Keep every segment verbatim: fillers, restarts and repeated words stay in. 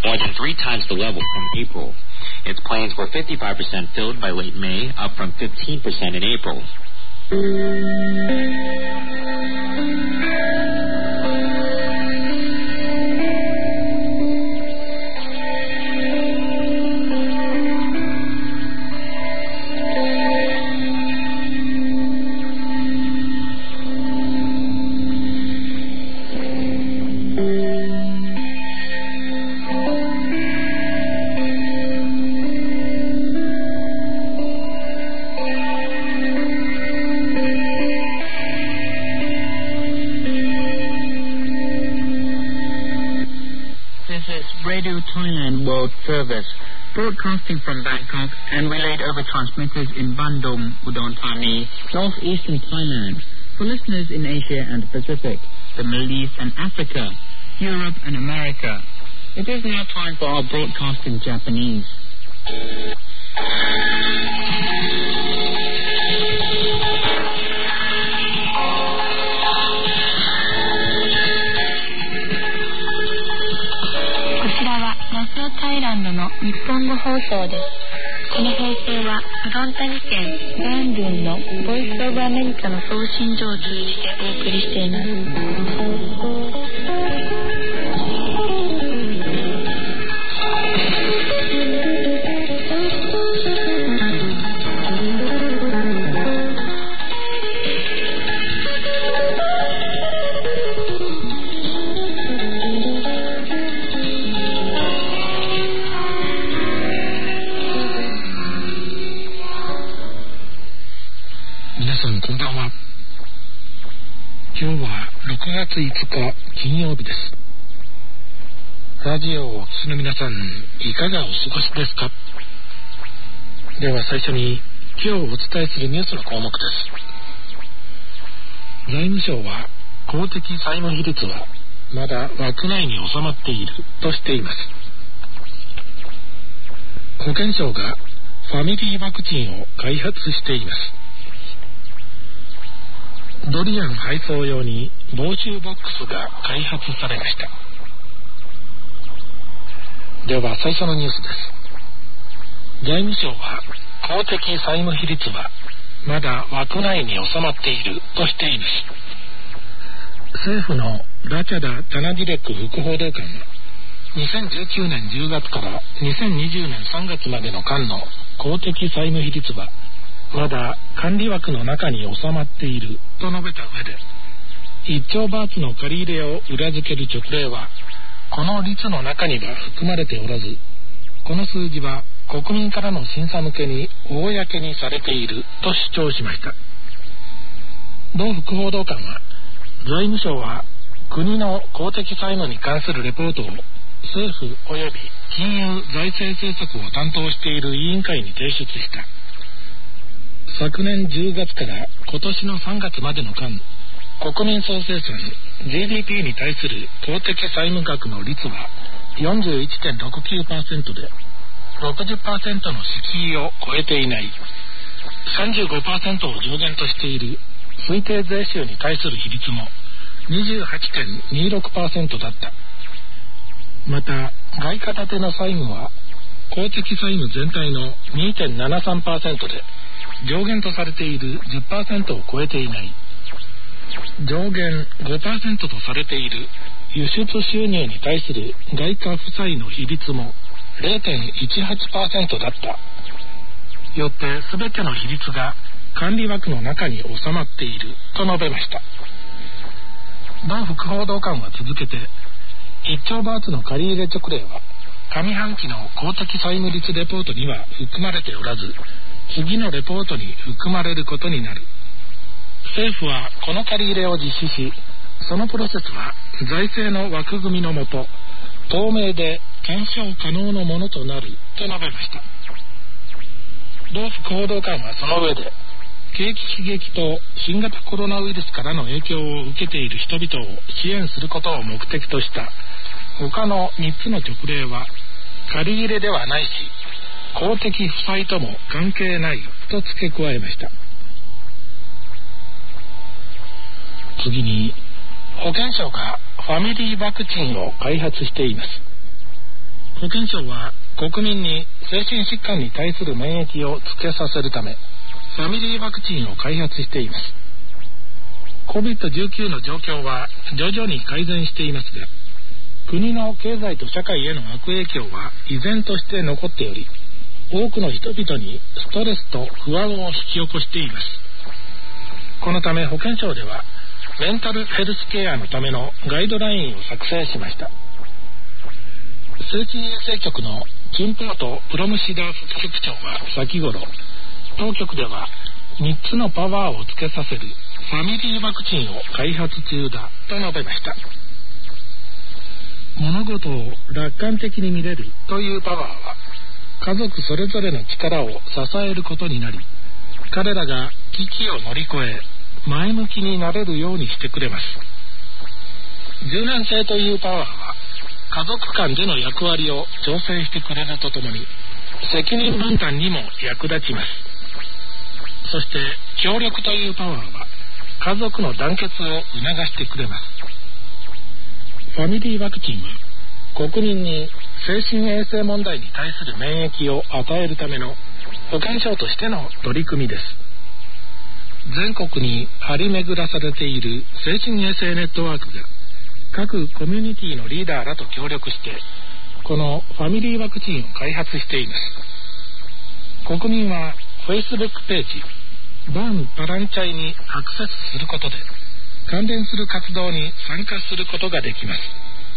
more than three times the level from April. Its planes were fifty-five percent filled by late May, up from fifteen percent in April. Radio Thailand World Service, broadcasting from Bangkok and relayed over transmitters in Bandung, Udon Thani, southeastern Thailand, for listeners in Asia and the Pacific, the Middle East and Africa, Europe and America. It is now time for our broadcast in Japanese. タイランドの日本語放送です。この放送はウドンタニ県バンドゥンのボイスオブアメリカの送信所を通じてお送りしています。 今日はろくがついつか金曜日です。ラジオをお聞きの皆さん、いかがお過ごしですか？では最初に今日お伝えするニュースの項目です。財務省は公的債務比率はまだ枠内に収まっているとしています。保健省がファミリーワクチンを開発しています。ドリアン配送用に防臭ボックスが開発されました。では最初のニュースです。財務省は公的債務比率はまだ枠内に収まっているとしています。政府のラチャダ・タナディレック副報道官はにせんじゅうきゅうねんじゅうがつからにせんにじゅうねんさんがつまでの間の公的債務比率はまだ管理枠の中に収まっていると述べた上で、いっちょうバーツの借り入れを裏付ける勅令はこの率の中には含まれておらず、この数字は国民からの審査向けに公にされていると主張しました。同副報道官は、財務省は国の公的債務に関するレポートを政府及び金融財政政策を担当している委員会に提出した。昨年じゅうがつから今年のさんがつまでの間、国民総生産 ジーディーピー に対する公的債務額の率は よんじゅういちてんろくきゅうパーセント で ろくじゅっパーセント の敷居を超えていない。 さんじゅうごパーセント を上限としている推定税収に対する比率も にじゅうはちてんにじゅうろくパーセント だった。また外貨建ての債務は公的債務全体の にてんななさんパーセント で上限とされている じゅっパーセント を超えていない。上限 ごパーセント とされている輸出収入に対する外貨負債の比率も れいてんいちはちパーセント だった。よって全ての比率が管理枠の中に収まっていると述べました。同副報道官は続けて、いっちょうバーツの借り入れ勅令は上半期の公的債務率レポートには含まれておらず、次のレポートに含まれることになる。政府はこの借り入れを実施し、そのプロセスは財政の枠組みのもと透明で検証可能なものとなると述べました。同副報道官はその上で、景気刺激と新型コロナウイルスからの影響を受けている人々を支援することを目的とした他のみっつの勅令は借り入れではないし、公的負債とも関係ないと付け加えました。次に、保健省がファミリーワクチンを開発しています。フ保健省は国民に精神疾患に対する免疫をつけさせるためファミリーワクチンを開発しています。 コビッドじゅうきゅう の状況は徐々に改善していますが、国の経済と社会への悪影響は依然として残っており、多くの人々にストレスと不安を引き起こしています。このため保健省ではメンタルヘルスケアのためのガイドラインを作成しました。精神衛生局のキンポート・プロムシダー副局長は先頃、当局ではみっつのパワーをつけさせるファミリーワクチンを開発中だと述べました。物事を楽観的に見れるというパワーは家族それぞれの力を支えることになり、彼らが危機を乗り越え前向きになれるようにしてくれます。柔軟性というパワーは家族間での役割を調整してくれるとともに責任分担にも役立ちます。そして協力というパワーは家族の団結を促してくれます。ファミリーワクチンは国民に精神衛生問題に対する免疫を与えるための保健省としての取り組みです。全国に張り巡らされている精神衛生ネットワークが各コミュニティのリーダーらと協力してこのファミリーワクチンを開発しています。国民は Facebook ページバン・パランチャイにアクセスすることで関連する活動に参加することができます。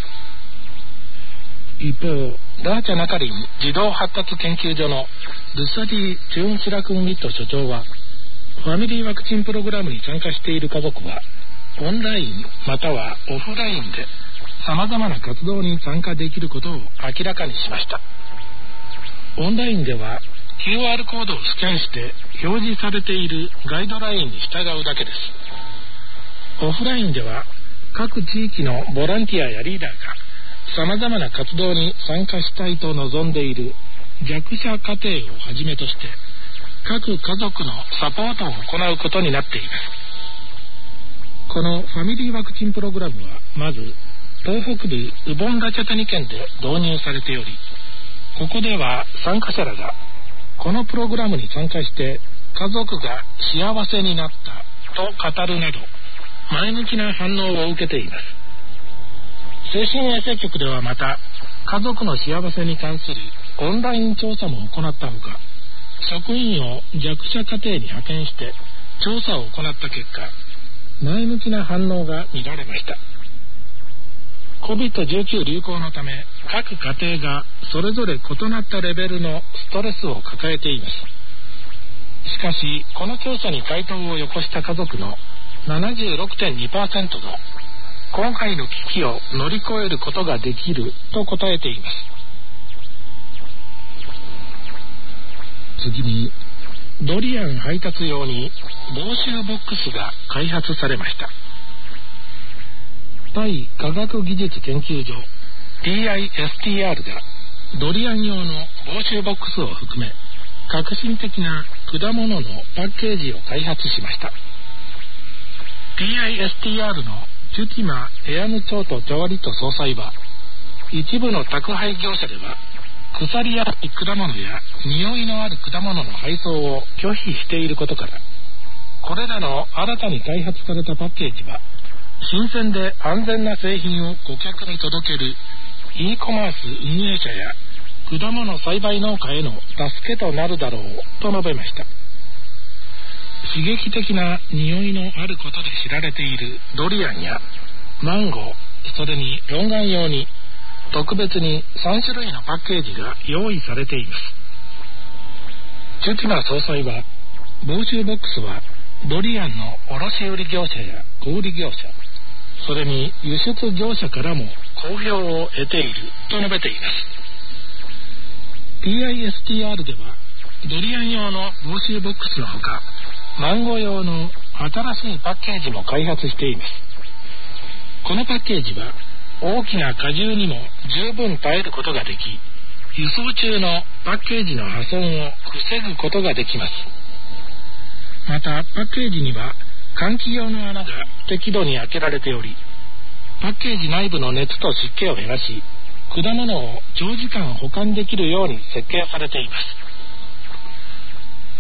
一方、ダーチャナカリン児童発達研究所のルサディ・チューンシラクン・ウィット所長は、ファミリーワクチンプログラムに参加している家族はオンラインまたはオフラインで様々な活動に参加できることを明らかにしました。オンラインでは キューアール コードをスキャンして表示されているガイドラインに従うだけです。オフラインでは各地域のボランティアやリーダーが様々な活動に参加したいと望んでいる弱者家庭をはじめとして各家族のサポートを行うことになっています。このファミリーワクチンプログラムはまず東北部ウボンラチャタニ県で導入されており、ここでは参加者らがこのプログラムに参加して家族が幸せになったと語るなど前向きな反応を受けています。精神衛生局ではまた家族の幸せに関するオンライン調査も行ったほか、職員を弱者家庭に派遣して調査を行った結果、前向きな反応が見られました。 コビッドじゅうきゅう 流行のため各家庭がそれぞれ異なったレベルのストレスを抱えています。しかしこの調査に回答をよこした家族の ななじゅうろくてんにパーセント が今回の危機を乗り越えることができると答えています。次にドリアン配達用に防臭ボックスが開発されました。タイ科学技術研究所 ティーアイエスティーアール がドリアン用の防臭ボックスを含め革新的な果物のパッケージを開発しました。 ティーアイエスティーアール のチュティマ・エアムチョート・ジャワリト総裁は、一部の宅配業者では腐りやすい果物や匂いのある果物の配送を拒否していることから、これらの新たに開発されたパッケージは新鮮で安全な製品を顧客に届ける e コマース運営者や果物栽培農家への助けとなるだろうと述べました。刺激的な匂いのあることで知られているドリアンやマンゴー、それにロンガン用に特別にさん種類のパッケージが用意されています。チュティマ総裁は、防臭ボックスはドリアンの卸売業者や小売業者、それに輸出業者からも好評を得ていると述べています。 ティーアイエスティーアール ではドリアン用の防臭ボックスのほか、マンゴー用の新しいパッケージも開発しています。このパッケージは大きな荷重にも十分耐えることができ、輸送中のパッケージの破損を防ぐことができます。またパッケージには換気用の穴が適度に開けられており、パッケージ内部の熱と湿気を減らし、 果物を長時間保管できるように設計されています。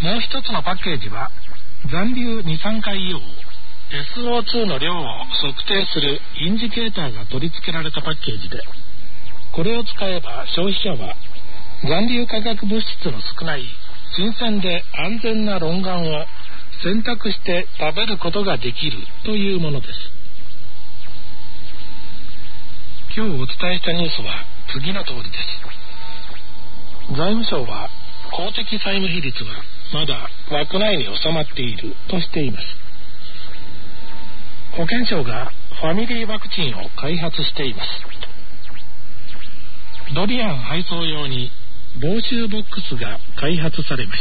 もう一つのパッケージは残留二酸化硫黄 エスオーツー の量を測定するインジケーターが取り付けられたパッケージで、これを使えば消費者は残留化学物質の少ない新鮮で安全なロンガンを選択して食べることができるというものです。今日お伝えしたニュースは次の通りです。財務省は公的債務比率はまだ枠内に収まっているとしています。保健省がファミリーワクチンを開発しています。ドリアン配送用に防臭ボックスが開発されました。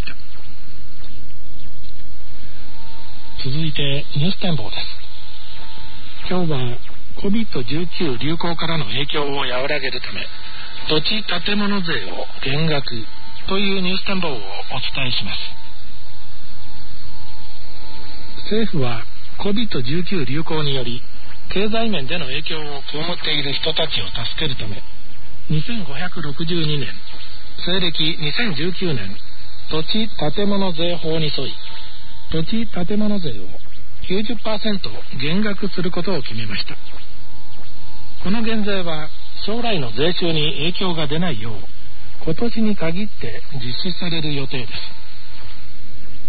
続いてニュース展望です。今日は コビッドじゅうきゅう 流行からの影響を和らげるため土地建物税を減額というニュース展望をお伝えします。政府は コビッドじゅうきゅう 流行により経済面での影響を被っている人たちを助けるためにせんごひゃくろくじゅうにねん西暦にせんじゅうきゅうねん土地建物税法に沿い土地建物税を きゅうじゅっパーセント 減額することを決めました。この減税は将来の税収に影響が出ないよう今年に限って実施される予定です。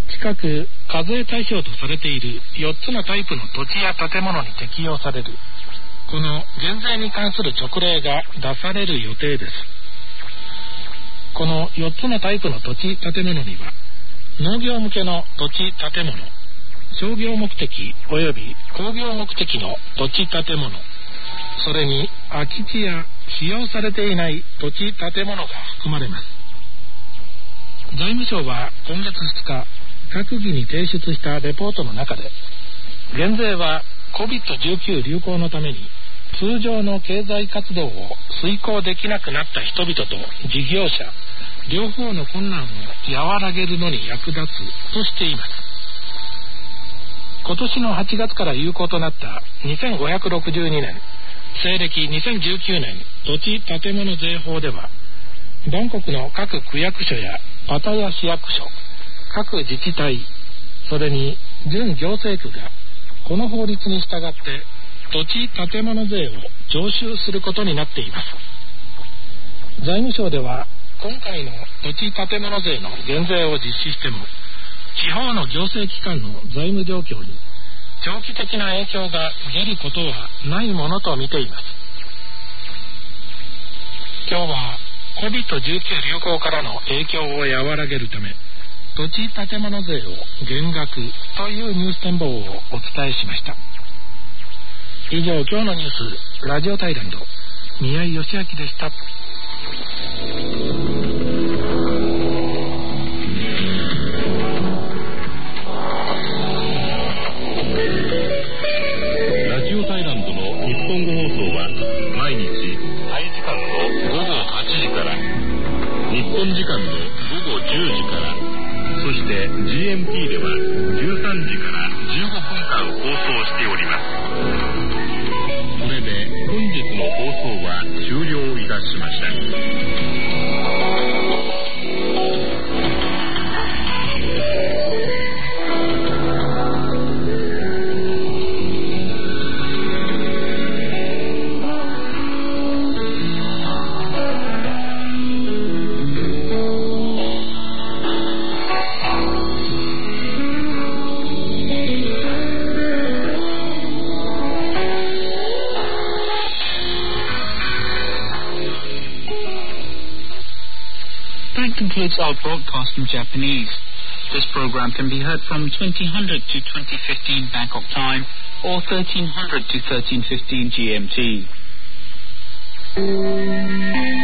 近く課税対象とされているよっつのタイプの土地や建物に適用されるこの減税に関する勅令が出される予定です。このよっつのタイプの土地建物には農業向けの土地建物、商業目的及び工業目的の土地建物、それに空き地や使用されていない土地建物が含まれます。財務省は今月ふつか閣議に提出したレポートの中で、減税は コビッドじゅうきゅう 流行のために通常の経済活動を遂行できなくなった人々と事業者両方の困難を和らげるのに役立つとしています。今年のはちがつから有効となったにせんごひゃくろくじゅうにねん西暦にせんじゅうきゅうねん土地建物税法では、バンコクの各区役所やパタヤ市役所、各自治体、それに準行政区がこの法律に従って土地建物税を徴収することになっています。財務省では今回の土地建物税の減税を実施しても地方の行政機関の財務状況に長期的な影響が出ることはないものと見ています。今日は コビッドじゅうきゅう 流行からの影響を和らげるため土地建物税を減額というニュース展望をお伝えしました。以上、今日のニュースラジオタイランド宮井義明でした。 ラジオタイランドの日本語放送は毎日タイ時間のごごはちじから日本時間のごごじゅうじから、そして ジーエムティー ではじゅうさんじからじゅうごふんかん放送しております。これで本日の放送は終了いたしました。 Concludes our broadcast in Japanese. This program can be heard from twenty hundred to twenty fifteen Bangkok time or thirteen hundred to thirteen fifteen G M T.